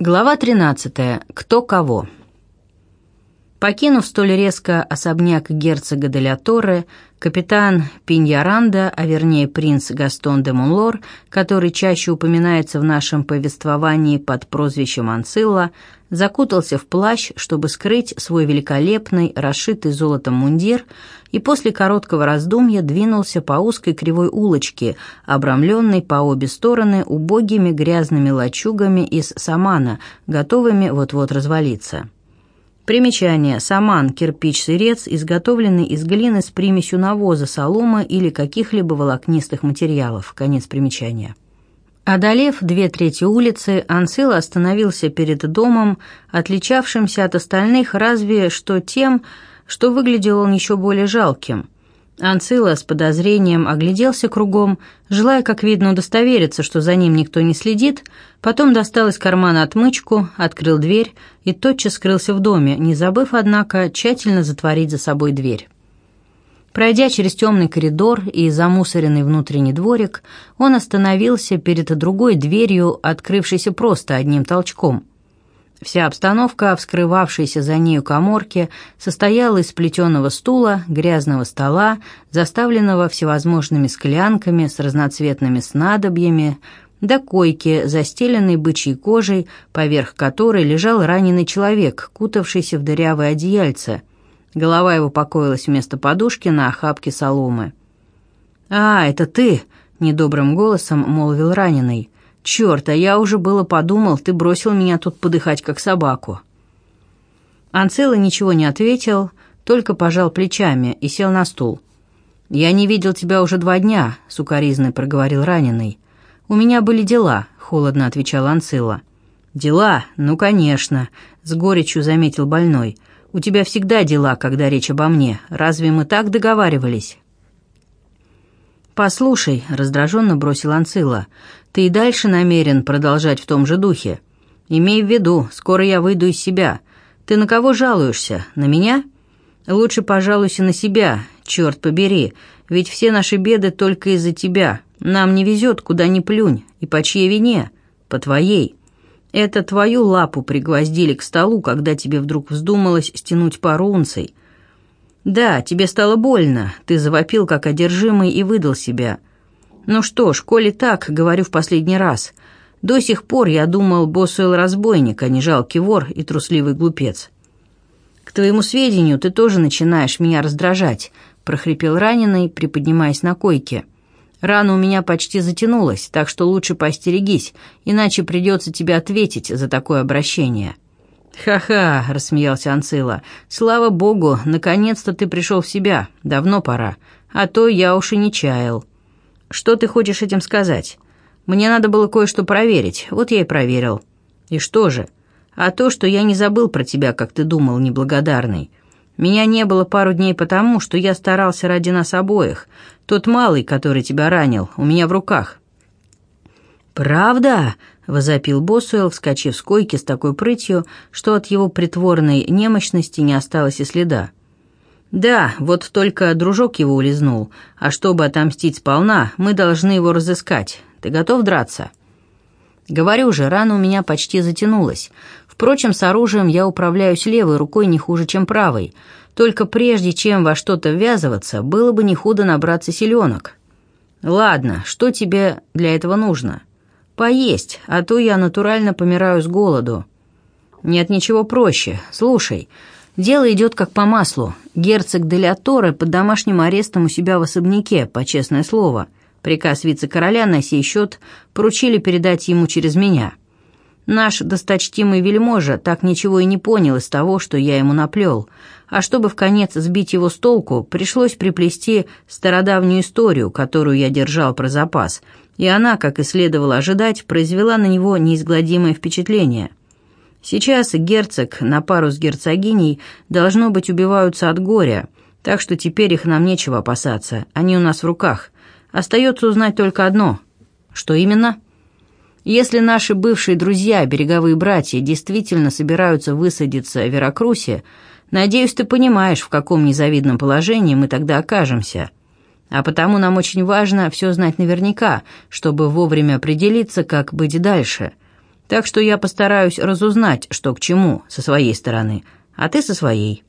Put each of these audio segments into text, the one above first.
Глава 13. Кто кого. Покинув столь резко особняк герцога де ля Торре, капитан Пиньяранда, а вернее принц Гастон де Монлор, который чаще упоминается в нашем повествовании под прозвищем Анцилла, закутался в плащ, чтобы скрыть свой великолепный, расшитый золотом мундир, и после короткого раздумья двинулся по узкой кривой улочке, обрамленной по обе стороны убогими грязными лачугами из самана, готовыми вот-вот развалиться. Примечание. Саман – кирпич-сырец, изготовленный из глины с примесью навоза, соломы или каких-либо волокнистых материалов. Конец примечания. Одолев 2/3 улицы, Анцилла остановился перед домом, отличавшимся от остальных разве что тем, что выглядел он еще более жалким. Анцилла с подозрением огляделся кругом, желая, как видно, удостовериться, что за ним никто не следит, потом достал из кармана отмычку, открыл дверь и тотчас скрылся в доме, не забыв, однако, тщательно затворить за собой дверь. Пройдя через темный коридор и замусоренный внутренний дворик, он остановился перед другой дверью, открывшейся просто одним толчком. Вся обстановка, вскрывавшаяся за нею каморки, состояла из плетеного стула, грязного стола, заставленного всевозможными склянками с разноцветными снадобьями, до койки, застеленной бычьей кожей, поверх которой лежал раненый человек, кутавшийся в дырявое одеяльце. Голова его покоилась вместо подушки на охапке соломы. «А, это ты!» — недобрым голосом молвил раненый. «Черт, а я уже было подумал, ты бросил меня тут подыхать, как собаку». Анцилла ничего не ответил, только пожал плечами и сел на стул. «Я не видел тебя уже 2 дня», — сукоризной проговорил раненый. «У меня были дела», — холодно отвечал Анцилла. «Дела? Ну, конечно», — с горечью заметил больной. «У тебя всегда дела, когда речь обо мне. Разве мы так договаривались?» «Послушай», — раздраженно бросил Анцилла, — «ты и дальше намерен продолжать в том же духе. Имей в виду, скоро я выйду из себя. Ты на кого жалуешься? На меня? Лучше пожалуйся на себя, черт побери, ведь все наши беды только из-за тебя. Нам не везет, куда ни плюнь. И по чьей вине? По твоей. Это твою лапу пригвоздили к столу, когда тебе вдруг вздумалось стянуть пару унций. Да, тебе стало больно, ты завопил как одержимый и выдал себя. Ну что ж, коли так, говорю в последний раз, до сих пор я думал, Босуэлл разбойник, а не жалкий вор и трусливый глупец. К твоему сведению, ты тоже начинаешь меня раздражать, прохрипел раненый, приподнимаясь на койке. Рана у меня почти затянулась, так что лучше поостерегись, иначе придется тебе ответить за такое обращение. «Ха-ха», — рассмеялся Анцилла, — «слава богу, наконец-то ты пришел в себя, давно пора, а то я уж и не чаял». «Что ты хочешь этим сказать? Мне надо было кое-что проверить, вот я и проверил». «И что же?» «А то, что я не забыл про тебя, как ты думал, неблагодарный. Меня не было пару дней потому, что я старался ради нас обоих. Тот малый, который тебя ранил, у меня в руках». «Правда?» — возопил Босуэлл, вскочив с койки с такой прытью, что от его притворной немощности не осталось и следа. «Да, вот только дружок его улизнул, а чтобы отомстить сполна, мы должны его разыскать. Ты готов драться?» «Говорю же, рана у меня почти затянулась. Впрочем, с оружием я управляюсь левой рукой не хуже, чем правой. Только прежде чем во что-то ввязываться, было бы не худо набраться силенок». «Ладно, что тебе для этого нужно?» «Поесть, а то я натурально помираю с голоду». «Нет ничего проще. Слушай, дело идет как по маслу. Герцог де ля Торре под домашним арестом у себя в особняке, по честное слово. Приказ вице-короля на сей счет поручили передать ему через меня. Наш досточтимый вельможа так ничего и не понял из того, что я ему наплел, а чтобы вконец сбить его с толку, пришлось приплести стародавнюю историю, которую я держал про запас, и она, как и следовало ожидать, произвела на него неизгладимое впечатление. Сейчас герцог на пару с герцогиней, должно быть, убиваются от горя, так что теперь их нам нечего опасаться, они у нас в руках. Остается узнать только одно. Что именно? Если наши бывшие друзья, береговые братья, действительно собираются высадиться в Веракрусе, надеюсь, ты понимаешь, в каком незавидном положении мы тогда окажемся. А потому нам очень важно все знать наверняка, чтобы вовремя определиться, как быть дальше. Так что я постараюсь разузнать, что к чему, со своей стороны, а ты со своей».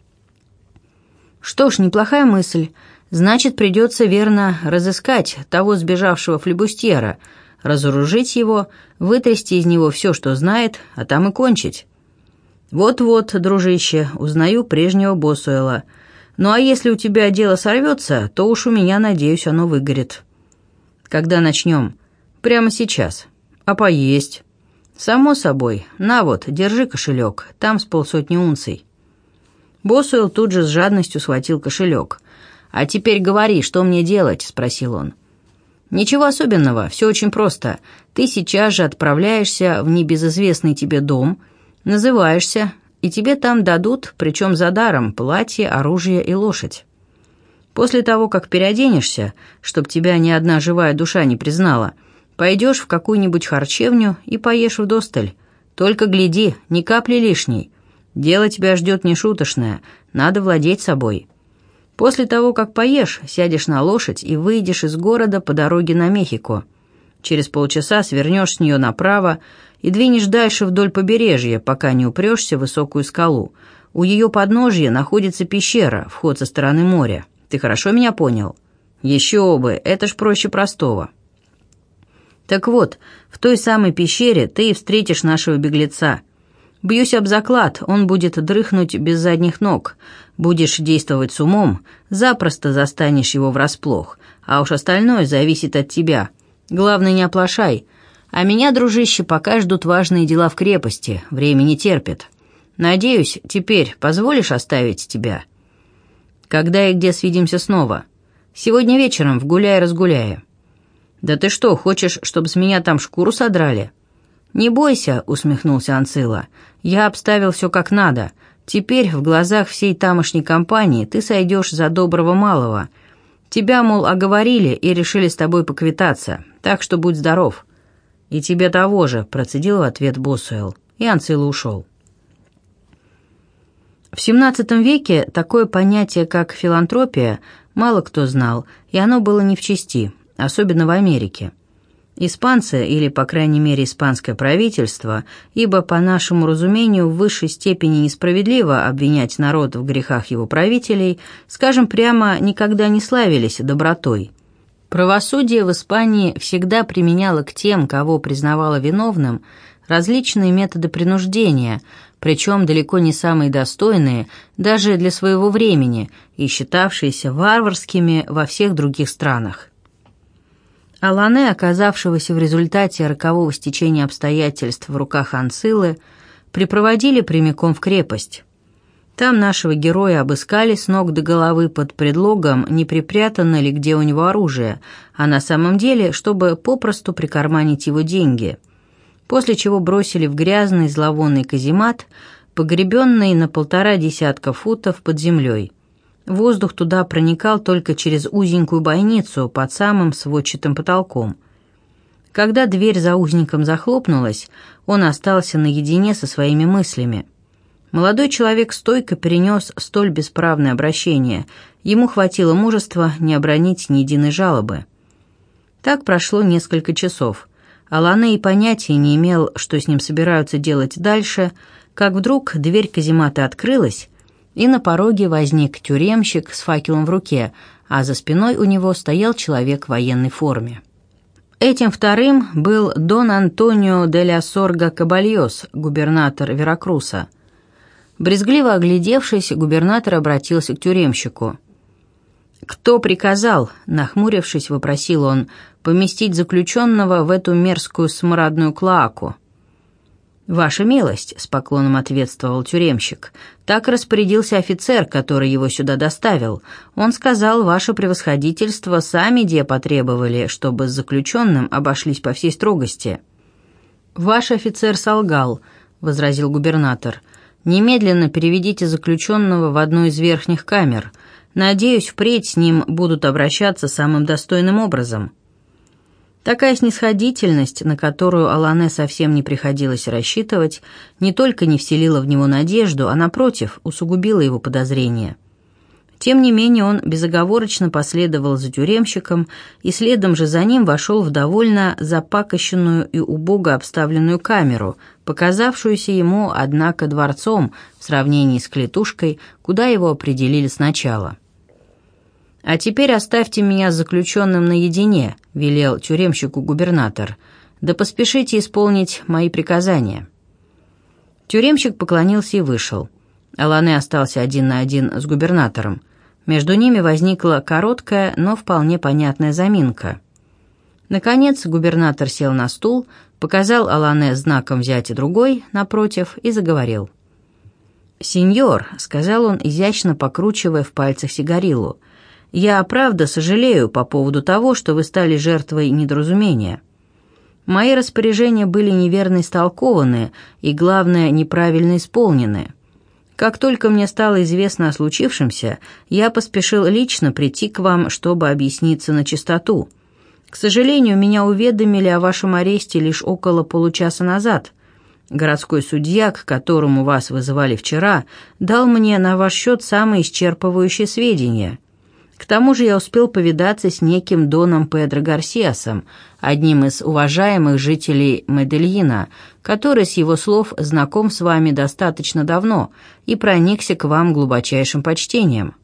«Что ж, неплохая мысль. Значит, придется верно разыскать того сбежавшего флебустьера, разоружить его, вытрясти из него все, что знает, а там и кончить». «Вот-вот, дружище, узнаю прежнего Босуэла. Ну а если у тебя дело сорвется, то уж у меня, надеюсь, оно выгорит». «Когда начнем?» «Прямо сейчас. А поесть?» «Само собой. На вот, держи кошелек, там с 50 унций». Босуэлл тут же с жадностью схватил кошелек. «А теперь говори, что мне делать?» – спросил он. «Ничего особенного, все очень просто. Ты сейчас же отправляешься в небезызвестный тебе дом, называешься, и тебе там дадут, причем за даром, платье, оружие и лошадь. После того, как переоденешься, чтоб тебя ни одна живая душа не признала, пойдешь в какую-нибудь харчевню и поешь вдосталь. Только гляди, ни капли лишней. Дело тебя ждет нешуточное, надо владеть собой. После того, как поешь, сядешь на лошадь и выйдешь из города по дороге на Мехико. Через полчаса свернешь с нее направо и двинешь дальше вдоль побережья, пока не упрешься в высокую скалу. У ее подножья находится пещера, вход со стороны моря. Ты хорошо меня понял? Еще бы, это ж проще простого. Так вот, в той самой пещере ты и встретишь нашего беглеца. Бьюсь об заклад, он будет дрыхнуть без задних ног. Будешь действовать с умом, запросто застанешь его врасплох, а уж остальное зависит от тебя. Главное, не оплошай. А меня, дружище, пока ждут важные дела в крепости, время не терпит. Надеюсь, теперь позволишь оставить тебя? Когда и где свидимся снова? Сегодня вечером в гуляй-разгуляе. Да ты что, хочешь, чтобы с меня там шкуру содрали? Не бойся, усмехнулся Анцилла, я обставил все как надо. Теперь в глазах всей тамошней компании ты сойдешь за доброго малого. Тебя, мол, оговорили и решили с тобой поквитаться, так что будь здоров». «И тебе того же», — процедил в ответ Босуэлл, и Анцилла ушел. В XVII веке такое понятие, как филантропия, мало кто знал, и оно было не в чести, особенно в Америке. Испанцы, или, по крайней мере, испанское правительство, ибо, по нашему разумению, в высшей степени несправедливо обвинять народ в грехах его правителей, скажем прямо, никогда не славились добротой. Правосудие в Испании всегда применяло к тем, кого признавало виновным, различные методы принуждения, причем далеко не самые достойные, даже для своего времени, и считавшиеся варварскими во всех других странах. Алане, оказавшегося в результате рокового стечения обстоятельств в руках Анциллы, припроводили прямиком в крепость. Там нашего героя обыскали с ног до головы под предлогом, не припрятано ли где у него оружие, а на самом деле, чтобы попросту прикарманить его деньги, после чего бросили в грязный зловонный каземат, погребенный на 1,5 десятка футов под землей. Воздух туда проникал только через узенькую бойницу под самым сводчатым потолком. Когда дверь за узником захлопнулась, он остался наедине со своими мыслями. Молодой человек стойко перенес столь бесправное обращение, ему хватило мужества не обронить ни единой жалобы. Так прошло несколько часов. Алане и понятия не имел, что с ним собираются делать дальше, как вдруг дверь каземата открылась, и на пороге возник тюремщик с факелом в руке, а за спиной у него стоял человек в военной форме. Этим вторым был Дон Антонио де ля Сорга Кабальос, губернатор Веракруса. Брезгливо оглядевшись, губернатор обратился к тюремщику. «Кто приказал?» — нахмурившись, вопросил он, — «поместить заключенного в эту мерзкую смрадную клоаку?» «Ваша милость», — с поклоном ответствовал тюремщик, — «так распорядился офицер, который его сюда доставил. Он сказал, ваше превосходительство сами де потребовали, чтобы с заключенным обошлись по всей строгости». «Ваш офицер солгал», — возразил губернатор. «Немедленно переведите заключенного в одну из верхних камер. Надеюсь, впредь с ним будут обращаться самым достойным образом». Такая снисходительность, на которую Алане совсем не приходилось рассчитывать, не только не вселила в него надежду, а, напротив, усугубила его подозрения. Тем не менее он безоговорочно последовал за тюремщиком и следом же за ним вошел в довольно запакощенную и убого обставленную камеру, показавшуюся ему, однако, дворцом в сравнении с клетушкой, куда его определили сначала. «А теперь оставьте меня с заключенным наедине», — велел тюремщику губернатор, «да поспешите исполнить мои приказания». Тюремщик поклонился и вышел. Алане остался один на один с губернатором. Между ними возникла короткая, но вполне понятная заминка. Наконец губернатор сел на стул, показал Алане знаком взять и другой, напротив, и заговорил. «Сеньор», — сказал он, изящно покручивая в пальцах сигарилу, — «я, правда, сожалею по поводу того, что вы стали жертвой недоразумения. Мои распоряжения были неверно истолкованы и, главное, неправильно исполнены. Как только мне стало известно о случившемся, я поспешил лично прийти к вам, чтобы объясниться начистоту. К сожалению, меня уведомили о вашем аресте лишь около получаса назад. Городской судья, к которому вас вызывали вчера, дал мне на ваш счет самые исчерпывающие сведения. К тому же я успел повидаться с неким Доном Педро Гарсиасом, одним из уважаемых жителей Медельина, который, с его слов, знаком с вами достаточно давно и проникся к вам глубочайшим почтением.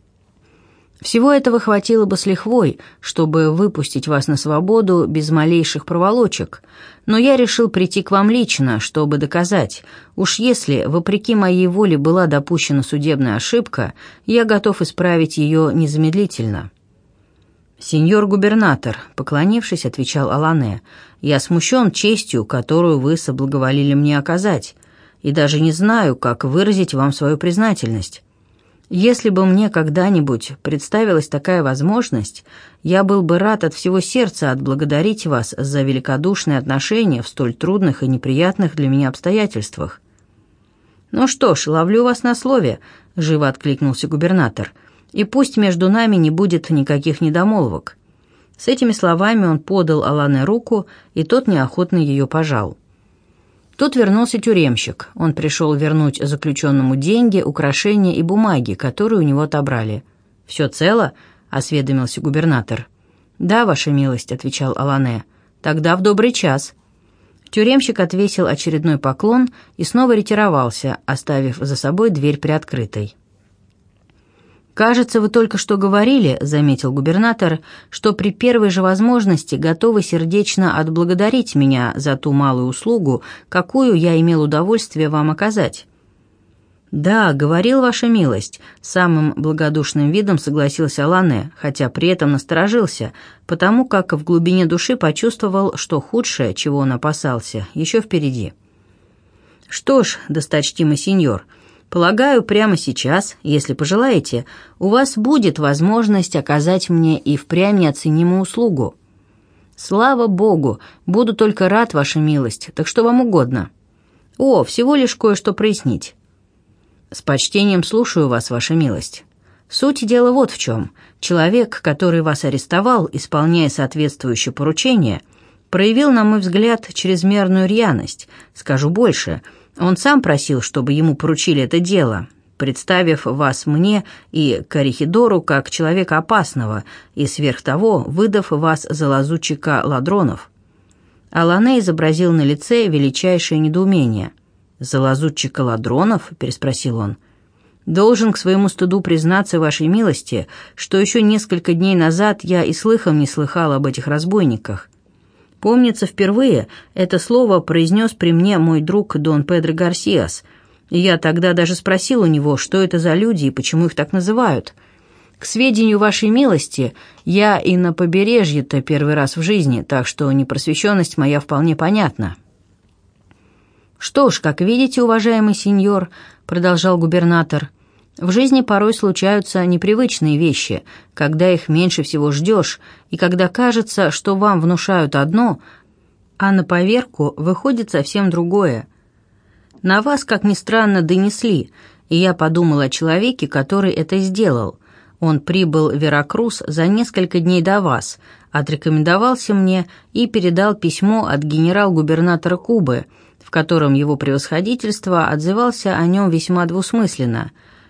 Всего этого хватило бы с лихвой, чтобы выпустить вас на свободу без малейших проволочек, но я решил прийти к вам лично, чтобы доказать, уж если, вопреки моей воле, была допущена судебная ошибка, я готов исправить ее незамедлительно». «Сеньор губернатор», — поклонившись, отвечал Алане, — «я смущен честью, которую вы соблаговолили мне оказать, и даже не знаю, как выразить вам свою признательность. Если бы мне когда-нибудь представилась такая возможность, я был бы рад от всего сердца отблагодарить вас за великодушное отношение в столь трудных и неприятных для меня обстоятельствах». «Ну что ж, ловлю вас на слове», — живо откликнулся губернатор, «и пусть между нами не будет никаких недомолвок». С этими словами он подал Алане руку, и тот неохотно ее пожал. Тут вернулся тюремщик. Он пришел вернуть заключенному деньги, украшения и бумаги, которые у него отобрали. «Все цело?» — осведомился губернатор. «Да, ваша милость», — отвечал Алане. «Тогда в добрый час». Тюремщик отвесил очередной поклон и снова ретировался, оставив за собой дверь приоткрытой. «Кажется, вы только что говорили, — заметил губернатор, — что при первой же возможности готовы сердечно отблагодарить меня за ту малую услугу, какую я имел удовольствие вам оказать». «Да, говорил, ваша милость», — самым благодушным видом согласился Алане, хотя при этом насторожился, потому как в глубине души почувствовал, что худшее, чего он опасался, еще впереди. «Что ж, досточтимый сеньор, полагаю, прямо сейчас, если пожелаете, у вас будет возможность оказать мне и впрямь неоценимую услугу». «Слава Богу, буду только рад, ваша милость, так что вам угодно?» «О, всего лишь кое-что прояснить». «С почтением слушаю вас, ваша милость. Суть дела вот в чем. Человек, который вас арестовал, исполняя соответствующее поручение, проявил, на мой взгляд, чрезмерную рьяность. Скажу больше, он сам просил, чтобы ему поручили это дело, представив вас мне и коррехидору как человека опасного и, сверх того, выдав вас за лазутчика ладронов». Алане изобразил на лице величайшее недоумение. «За лазутчика ладронов?» — переспросил он. «Должен к своему стыду признаться вашей милости, что еще несколько дней назад я и слыхом не слыхал об этих разбойниках. Помнится, впервые это слово произнес при мне мой друг Дон Педро Гарсиас, и я тогда даже спросил у него, что это за люди и почему их так называют. К сведению вашей милости, я и на побережье-то первый раз в жизни, так что непросвещенность моя вполне понятна». «Что ж, как видите, уважаемый сеньор, — продолжал губернатор, — в жизни порой случаются непривычные вещи, когда их меньше всего ждешь, и когда кажется, что вам внушают одно, а на поверку выходит совсем другое. На вас, как ни странно, донесли, и я подумал о человеке, который это сделал. Он прибыл в Веракрус за несколько дней до вас, отрекомендовался мне и передал письмо от генерал-губернатора Кубы, в котором его превосходительство отзывался о нем весьма двусмысленно.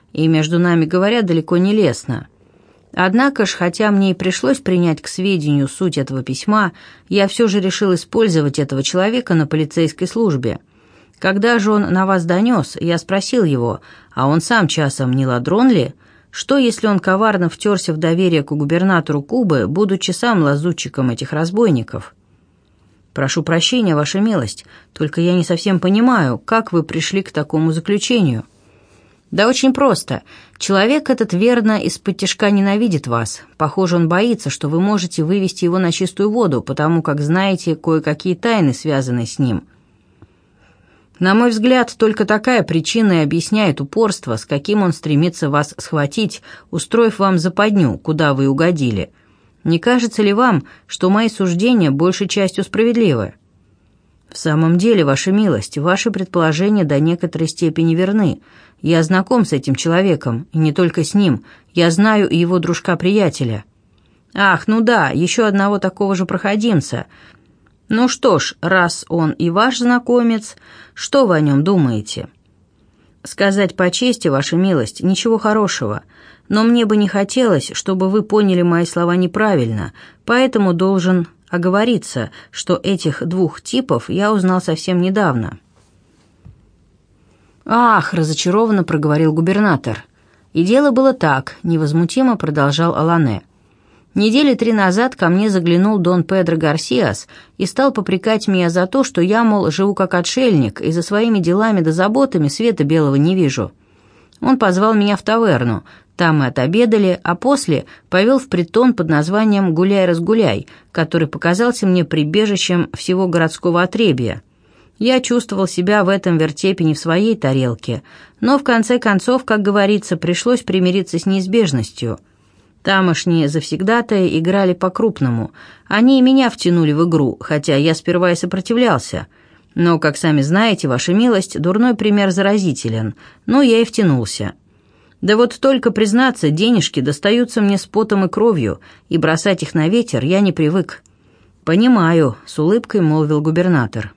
и, между нами говоря, далеко не лестно. Однако ж, хотя мне и пришлось принять к сведению суть этого письма, я все же решил использовать этого человека на полицейской службе. Когда же он на вас донес, я спросил его, а он сам часом не ладрон ли? Что, если он коварно втерся в доверие к губернатору Кубы, будучи сам лазутчиком этих разбойников? Прошу прощения, ваша милость, только я не совсем понимаю, как вы пришли к такому заключению. Да очень просто. Человек этот верно исподтишка ненавидит вас. Похоже, он боится, что вы можете вывести его на чистую воду, потому как знаете кое-какие тайны, связанные с ним. На мой взгляд, только такая причина и объясняет упорство, с каким он стремится вас схватить, устроив вам западню, куда вы угодили. Не кажется ли вам, что мои суждения большей частью справедливы? В самом деле, ваша милость, ваши предположения до некоторой степени верны. Я знаком с этим человеком, и не только с ним. Я знаю и его дружка-приятеля. Ах, ну да, еще одного такого же проходимца. Ну что ж, раз он и ваш знакомец, что вы о нем думаете? Сказать по чести, ваша милость, ничего хорошего. Но мне бы не хотелось, чтобы вы поняли мои слова неправильно, поэтому должен оговориться, что этих двух типов я узнал совсем недавно». «Ах!» — разочарованно проговорил губернатор. «И дело было так», — невозмутимо продолжал Алане. «Недели 3 назад ко мне заглянул Дон Педро Гарсиас и стал попрекать меня за то, что я, мол, живу как отшельник и за своими делами да заботами света белого не вижу. Он позвал меня в таверну, там мы отобедали, а после повел в притон под названием «Гуляй-разгуляй», который показался мне прибежищем всего городского отребья. Я чувствовал себя в этом вертепе не в своей тарелке, но в конце концов, как говорится, пришлось примириться с неизбежностью. Тамошние завсегдатаи играли по-крупному. Они и меня втянули в игру, хотя я сперва и сопротивлялся. Но, как сами знаете, ваша милость, дурной пример заразителен. Но я и втянулся. Да вот только, признаться, денежки достаются мне с потом и кровью, и бросать их на ветер я не привык. «Понимаю», — с улыбкой молвил губернатор.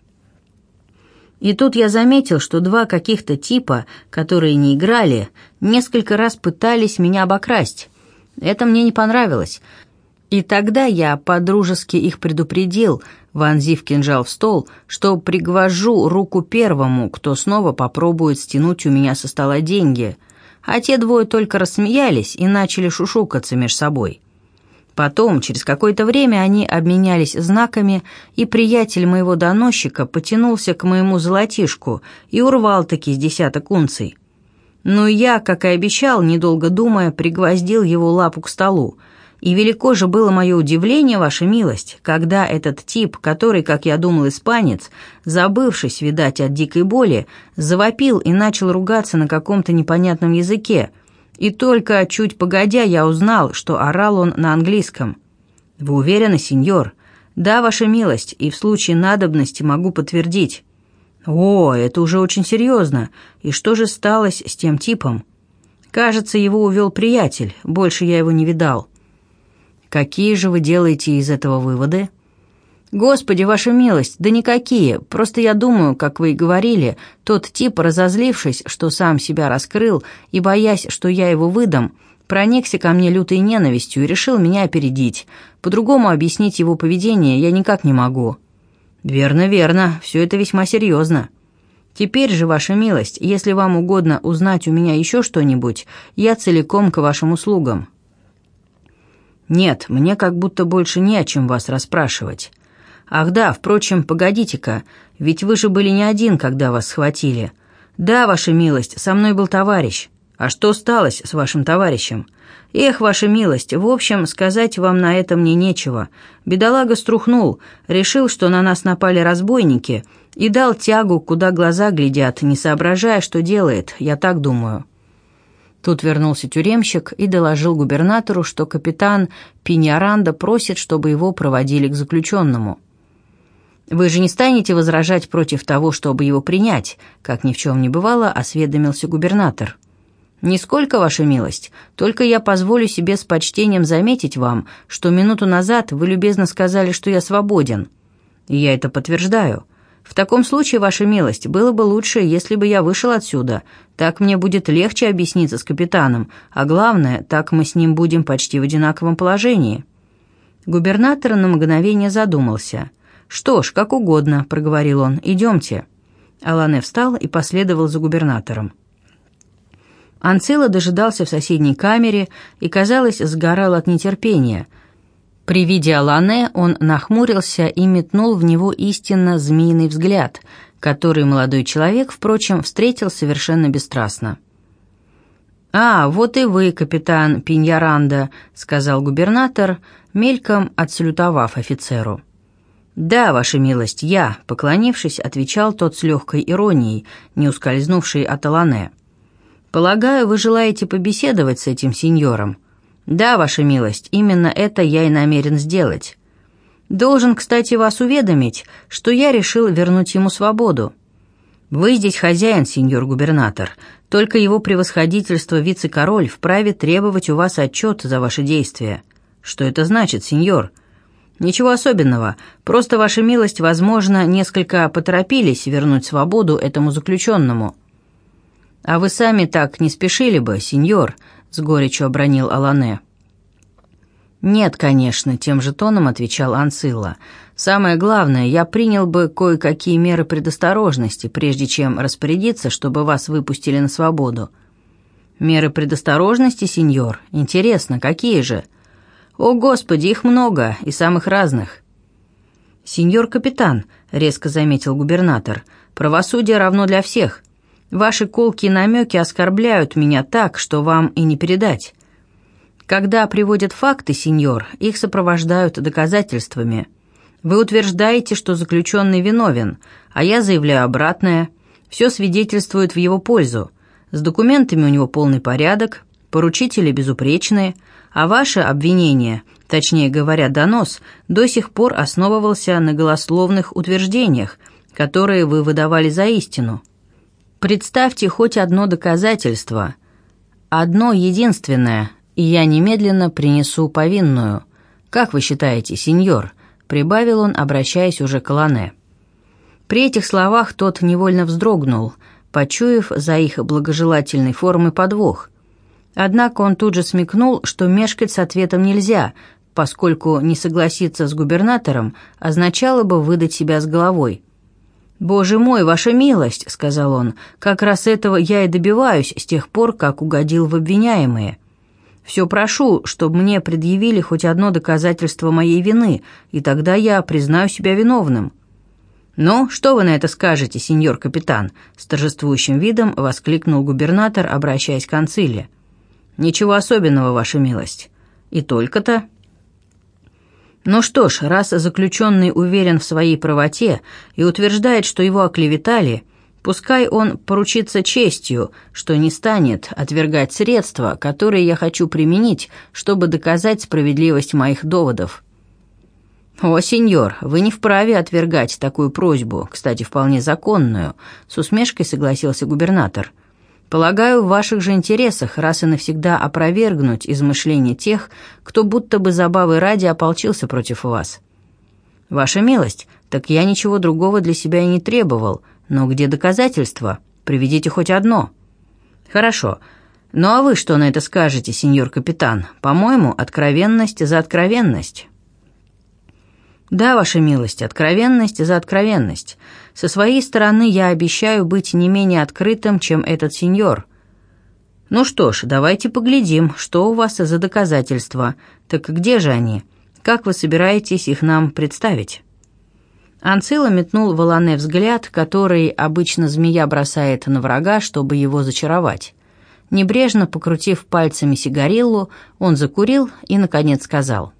И тут я заметил, что 2 каких-то типа, которые не играли, несколько раз пытались меня обокрасть. Это мне не понравилось. И тогда я по-дружески их предупредил, вонзив кинжал в стол, что пригвожу руку первому, кто снова попробует стянуть у меня со стола деньги. А те 2 только рассмеялись и начали шушукаться между собой. Потом, через какое-то время, они обменялись знаками, и приятель моего доносчика потянулся к моему золотишку и урвал-таки с 10 унций. Но я, как и обещал, недолго думая, пригвоздил его лапу к столу. И велико же было мое удивление, ваша милость, когда этот тип, который, как я думал, испанец, забывшись, видать, от дикой боли, завопил и начал ругаться на каком-то непонятном языке. И только чуть погодя я узнал, что орал он на английском. «Вы уверены, сеньор?» «Да, ваша милость, и в случае надобности могу подтвердить». «О, это уже очень серьезно. И что же сталось с тем типом?» «Кажется, его увел приятель, больше я его не видал». «Какие же вы делаете из этого выводы?» «Господи, ваша милость, да никакие. Просто я думаю, как вы и говорили, тот тип, разозлившись, что сам себя раскрыл, и боясь, что я его выдам, проникся ко мне лютой ненавистью и решил меня опередить. По-другому объяснить его поведение я никак не могу». «Верно, верно. Все это весьма серьезно. Теперь же, ваша милость, если вам угодно узнать у меня еще что-нибудь, я целиком к вашим услугам». «Нет, мне как будто больше не о чем вас расспрашивать». «Ах да, впрочем, погодите-ка, ведь вы же были не один, когда вас схватили». «Да, ваша милость, со мной был товарищ». «А что сталось с вашим товарищем?» «Эх, ваша милость, в общем, сказать вам на это мне нечего. Бедолага струхнул, решил, что на нас напали разбойники, и дал тягу, куда глаза глядят, не соображая, что делает, я так думаю». Тут вернулся тюремщик и доложил губернатору, что капитан Пиньяранда просит, чтобы его проводили к заключенному. «Вы же не станете возражать против того, чтобы его принять?» Как ни в чем не бывало, осведомился губернатор. «Нисколько, ваша милость, только я позволю себе с почтением заметить вам, что минуту назад вы любезно сказали, что я свободен. И я это подтверждаю. В таком случае, ваша милость, было бы лучше, если бы я вышел отсюда. Так мне будет легче объясниться с капитаном, а главное, так мы с ним будем почти в одинаковом положении». Губернатор на мгновение задумался. «Что ж, как угодно», — проговорил он, — «идемте». Алане встал и последовал за губернатором. Анцилла дожидался в соседней камере и, казалось, сгорал от нетерпения. При виде Алане он нахмурился и метнул в него истинно змеиный взгляд, который молодой человек, впрочем, встретил совершенно бесстрастно. «А, вот и вы, капитан Пиньяранда», — сказал губернатор, мельком отсалютовав офицеру. «Да, ваша милость, я», — поклонившись, отвечал тот с легкой иронией, не ускользнувшей от Алане. «Полагаю, вы желаете побеседовать с этим сеньором?» «Да, ваша милость, именно это я и намерен сделать. Должен, кстати, вас уведомить, что я решил вернуть ему свободу. Вы здесь хозяин, сеньор губернатор, только его превосходительство вице-король вправе требовать у вас отчет за ваши действия». «Что это значит, сеньор?» «Ничего особенного, просто, ваша милость, возможно, несколько поторопились вернуть свободу этому заключенному». «А вы сами так не спешили бы, сеньор», — с горечью обронил Алане. «Нет, конечно», — тем же тоном отвечал Анцилла. «Самое главное, я принял бы кое-какие меры предосторожности, прежде чем распорядиться, чтобы вас выпустили на свободу». «Меры предосторожности, сеньор? Интересно, какие же?» «О, Господи, их много, и самых разных». «Сеньор капитан», — резко заметил губернатор, — «правосудие равно для всех. Ваши колкие намеки оскорбляют меня так, что вам и не передать. Когда приводят факты, сеньор, их сопровождают доказательствами. Вы утверждаете, что заключенный виновен, а я заявляю обратное. Все свидетельствует в его пользу. С документами у него полный порядок, поручители безупречные, а ваше обвинение, точнее говоря, донос, до сих пор основывался на голословных утверждениях, которые вы выдавали за истину. Представьте хоть одно доказательство, одно единственное, и я немедленно принесу повинную. Как вы считаете, сеньор?» — прибавил он, обращаясь уже к Алане. При этих словах тот невольно вздрогнул, почуяв за их благожелательной формой подвох. Однако он тут же смекнул, что мешкать с ответом нельзя, поскольку не согласиться с губернатором означало бы выдать себя с головой. «Боже мой, ваша милость», — сказал он, — «как раз этого я и добиваюсь с тех пор, как угодил в обвиняемые. Все прошу, чтобы мне предъявили хоть одно доказательство моей вины, и тогда я признаю себя виновным». «Ну, что вы на это скажете, сеньор капитан?» — с торжествующим видом воскликнул губернатор, обращаясь к Анцилле. «Ничего особенного, ваша милость. И только-то...» «Ну что ж, раз заключенный уверен в своей правоте и утверждает, что его оклеветали, пускай он поручится честью, что не станет отвергать средства, которые я хочу применить, чтобы доказать справедливость моих доводов». «О, сеньор, вы не вправе отвергать такую просьбу, кстати, вполне законную», — с усмешкой согласился губернатор. «Полагаю, в ваших же интересах раз и навсегда опровергнуть измышления тех, кто будто бы забавы ради ополчился против вас». «Ваша милость, так я ничего другого для себя и не требовал, но где доказательства? Приведите хоть одно». «Хорошо. Ну а вы что на это скажете, сеньор капитан? По-моему, откровенность за откровенность». «Да, ваша милость, откровенность за откровенность. Со своей стороны я обещаю быть не менее открытым, чем этот сеньор». «Ну что ж, давайте поглядим, что у вас за доказательства. Так где же они? Как вы собираетесь их нам представить?» Анцилла метнул в Алане взгляд, который обычно змея бросает на врага, чтобы его зачаровать. Небрежно покрутив пальцами сигариллу, он закурил и, наконец, сказал: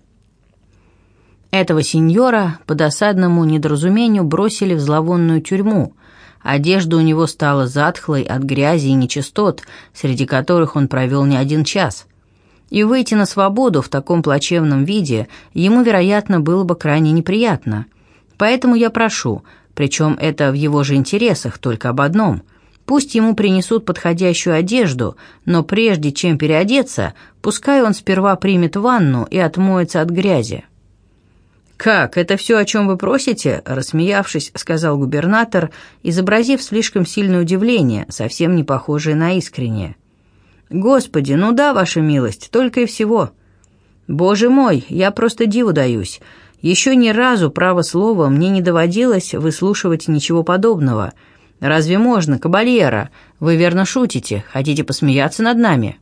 «Этого сеньора по досадному недоразумению бросили в зловонную тюрьму. Одежда у него стала затхлой от грязи и нечистот, среди которых он провел не один час. И выйти на свободу в таком плачевном виде ему, вероятно, было бы крайне неприятно. Поэтому я прошу, причем это в его же интересах, только об одном. Пусть ему принесут подходящую одежду, но прежде чем переодеться, пускай он сперва примет ванну и отмоется от грязи». «Как, это все, о чем вы просите?» – рассмеявшись, сказал губернатор, изобразив слишком сильное удивление, совсем не похожее на искреннее. «Господи, ну да, ваша милость, только и всего. Боже мой, я просто диву даюсь. Еще ни разу, право слово, мне не доводилось выслушивать ничего подобного. Разве можно, кабальера? Вы верно шутите, хотите посмеяться над нами?»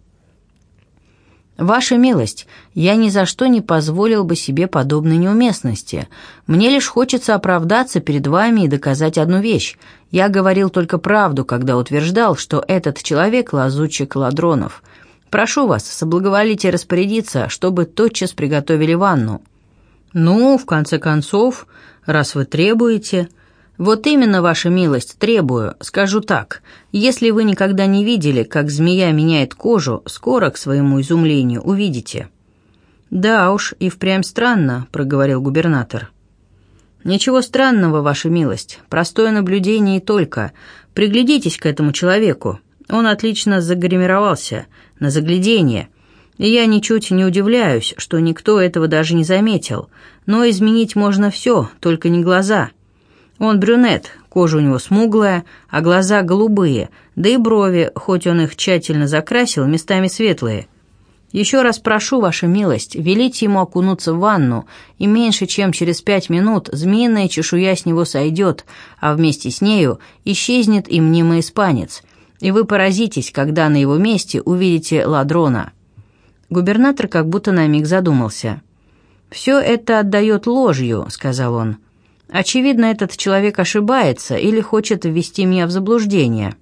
«Ваша милость, я ни за что не позволил бы себе подобной неуместности. Мне лишь хочется оправдаться перед вами и доказать одну вещь. Я говорил только правду, когда утверждал, что этот человек – лазутчик ладронов. Прошу вас, соблаговолите распорядиться, чтобы тотчас приготовили ванну». «Ну, в конце концов, раз вы требуете...» «Вот именно, ваша милость, требую. Скажу так, если вы никогда не видели, как змея меняет кожу, скоро, к своему изумлению, увидите». «Да уж, и впрямь странно», — проговорил губернатор. «Ничего странного, ваша милость, простое наблюдение и только. Приглядитесь к этому человеку. Он отлично загримировался, на загляденье. И я ничуть не удивляюсь, что никто этого даже не заметил. Но изменить можно все, только не глаза». Он брюнет, кожа у него смуглая, а глаза голубые, да и брови, хоть он их тщательно закрасил, местами светлые. Еще раз прошу, ваша милость, велите ему окунуться в ванну, и меньше чем через 5 минут змеиная чешуя с него сойдет, а вместе с нею исчезнет и мнимый испанец, и вы поразитесь, когда на его месте увидите ладрона». Губернатор как будто на миг задумался. «Все это отдает ложью», — сказал он. «Очевидно, этот человек ошибается или хочет ввести меня в заблуждение.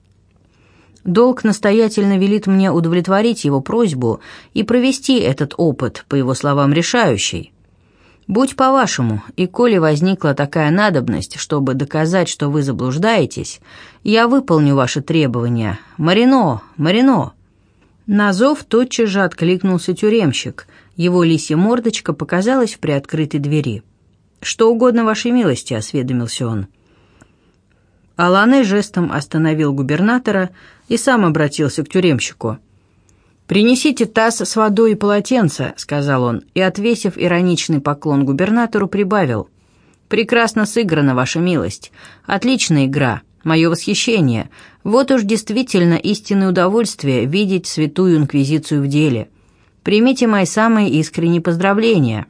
Долг настоятельно велит мне удовлетворить его просьбу и провести этот опыт, по его словам, решающий. Будь по-вашему, и коли возникла такая надобность, чтобы доказать, что вы заблуждаетесь, я выполню ваши требования. Марино, Марино!» На зов тотчас же откликнулся тюремщик. Его лисья мордочка показалась в приоткрытой двери. «Что угодно вашей милости», — осведомился он. Алане жестом остановил губернатора и сам обратился к тюремщику. «Принесите таз с водой и полотенце», — сказал он, и, отвесив ироничный поклон губернатору, прибавил. «Прекрасно сыграна, ваша милость. Отличная игра. Мое восхищение. Вот уж действительно истинное удовольствие видеть святую инквизицию в деле. Примите мои самые искренние поздравления».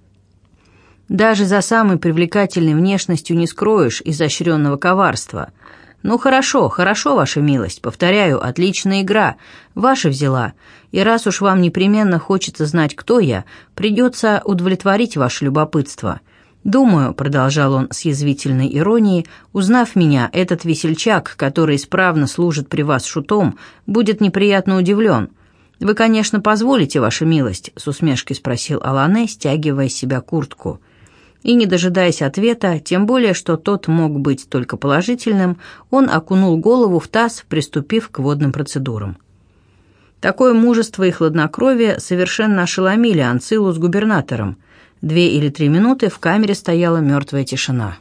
Даже за самой привлекательной внешностью не скроешь изощренного коварства. «Ну хорошо, хорошо, ваша милость, повторяю, отличная игра, ваша взяла, и раз уж вам непременно хочется знать, кто я, придется удовлетворить ваше любопытство. Думаю, — продолжал он с язвительной иронией, — узнав меня, этот весельчак, который исправно служит при вас шутом, будет неприятно удивлен. Вы, конечно, позволите, ваша милость?» — с усмешкой спросил Алане, стягивая с себя куртку. И, не дожидаясь ответа, тем более, что тот мог быть только положительным, он окунул голову в таз, приступив к водным процедурам. Такое мужество и хладнокровие совершенно ошеломили Анцилу с губернатором. 2 или 3 минуты в камере стояла мертвая тишина.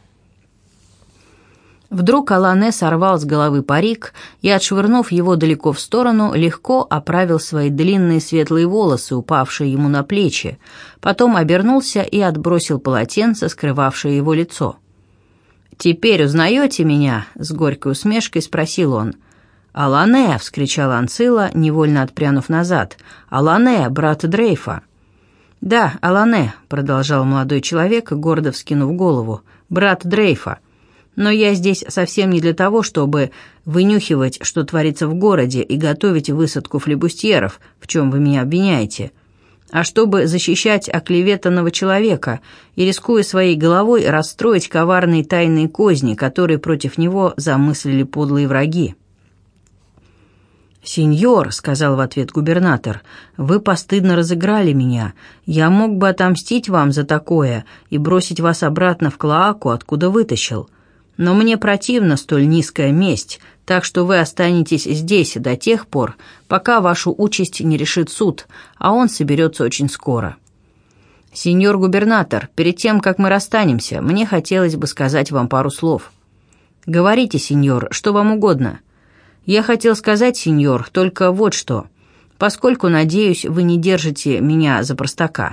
Вдруг Алане сорвал с головы парик и, отшвырнув его далеко в сторону, легко оправил свои длинные светлые волосы, упавшие ему на плечи, потом обернулся и отбросил полотенце, скрывавшее его лицо. «Теперь узнаете меня?» — с горькой усмешкой спросил он. «Алане!» — вскричал Анцила, невольно отпрянув назад. «Алане, брат Дрейфа!» «Да, Алане!» — продолжал молодой человек, гордо вскинув голову. «Брат Дрейфа! Но я здесь совсем не для того, чтобы вынюхивать, что творится в городе, и готовить высадку флебустьеров, в чем вы меня обвиняете, а чтобы защищать оклеветанного человека и, рискуя своей головой, расстроить коварные тайные козни, которые против него замыслили подлые враги». «Сеньор», — сказал в ответ губернатор, — «вы постыдно разыграли меня. Я мог бы отомстить вам за такое и бросить вас обратно в клоаку, откуда вытащил. Но мне противна столь низкая месть, так что вы останетесь здесь до тех пор, пока вашу участь не решит суд, а он соберется очень скоро. Сеньор губернатор, перед тем, как мы расстанемся, мне хотелось бы сказать вам пару слов». «Говорите, сеньор, что вам угодно». «Я хотел сказать, сеньор, только вот что. Поскольку, надеюсь, вы не держите меня за простака.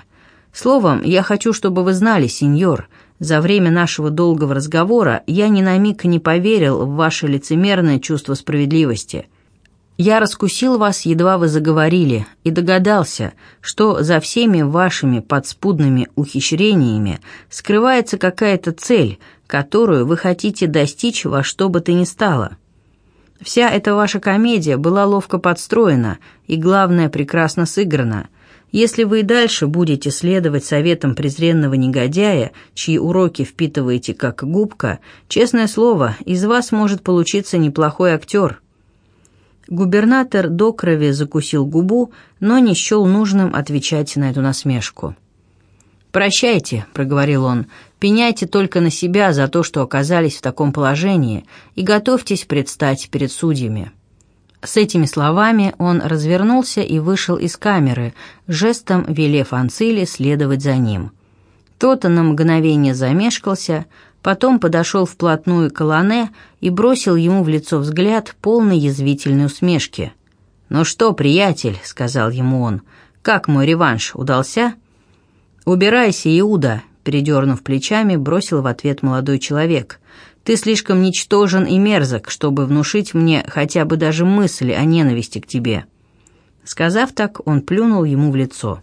Словом, я хочу, чтобы вы знали, сеньор, за время нашего долгого разговора я ни на миг не поверил в ваше лицемерное чувство справедливости. Я раскусил вас, едва вы заговорили, и догадался, что за всеми вашими подспудными ухищрениями скрывается какая-то цель, которую вы хотите достичь во что бы то ни стало. Вся эта ваша комедия была ловко подстроена и, главное, прекрасно сыграна. Если вы и дальше будете следовать советам презренного негодяя, чьи уроки впитываете как губка, честное слово, из вас может получиться неплохой актер». Губернатор до крови закусил губу, но не счел нужным отвечать на эту насмешку. «Прощайте», — проговорил он, — «пеняйте только на себя за то, что оказались в таком положении, и готовьтесь предстать перед судьями». С этими словами он развернулся и вышел из камеры, жестом велев Анциле следовать за ним. Тот на мгновение замешкался, потом подошел вплотную к Алане и бросил ему в лицо взгляд, полный язвительной усмешки. «Ну что, приятель», — сказал ему он, — «как мой реванш, удался?» «Убирайся, Иуда», — передернув плечами, бросил в ответ молодой человек. «Ты слишком ничтожен и мерзок, чтобы внушить мне хотя бы даже мысли о ненависти к тебе». Сказав так, он плюнул ему в лицо.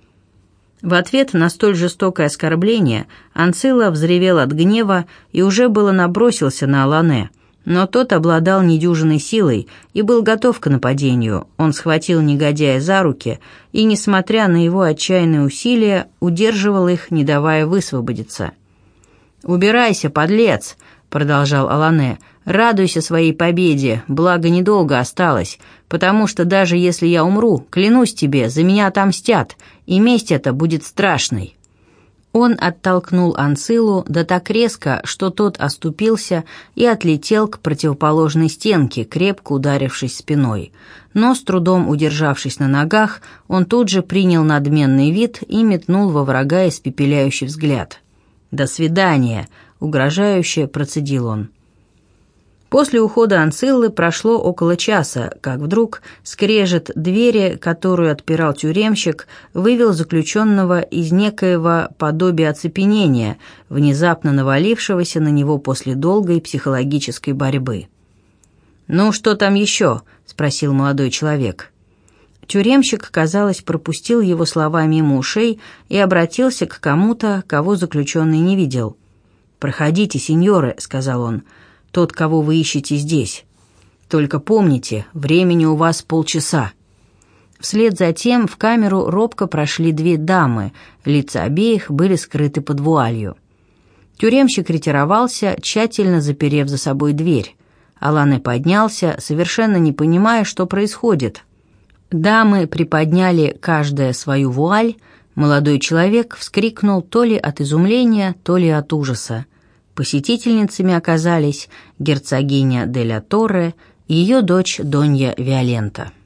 В ответ на столь жестокое оскорбление Анцилла взревел от гнева и уже было набросился на Алане, но тот обладал недюжинной силой и был готов к нападению. Он схватил негодяя за руки и, несмотря на его отчаянные усилия, удерживал их, не давая высвободиться. «Убирайся, подлец!» — продолжал Алане. «Радуйся своей победе, благо недолго осталось, потому что даже если я умру, клянусь тебе, за меня отомстят, и месть эта будет страшной». Он оттолкнул Анцилу да так резко, что тот оступился и отлетел к противоположной стенке, крепко ударившись спиной. Но, с трудом удержавшись на ногах, он тут же принял надменный вид и метнул во врага испепеляющий взгляд. «До свидания», — угрожающе процедил он. После ухода Анциллы прошло около часа, как вдруг скрежет двери, которую отпирал тюремщик, вывел заключенного из некоего подобия оцепенения, внезапно навалившегося на него после долгой психологической борьбы. «Ну, что там еще?» — спросил молодой человек. Тюремщик, казалось, пропустил его слова мимо ушей и обратился к кому-то, кого заключенный не видел. «Проходите, сеньоры», — сказал он, — «тот, кого вы ищете здесь. Только помните, времени у вас полчаса». Вслед за тем в камеру робко прошли две дамы, лица обеих были скрыты под вуалью. Тюремщик ретировался, тщательно заперев за собой дверь. Алане поднялся, совершенно не понимая, что происходит. Дамы приподняли каждая свою вуаль, молодой человек вскрикнул то ли от изумления, то ли от ужаса. Посетительницами оказались герцогиня де ля Торре и ее дочь Донья Виолента.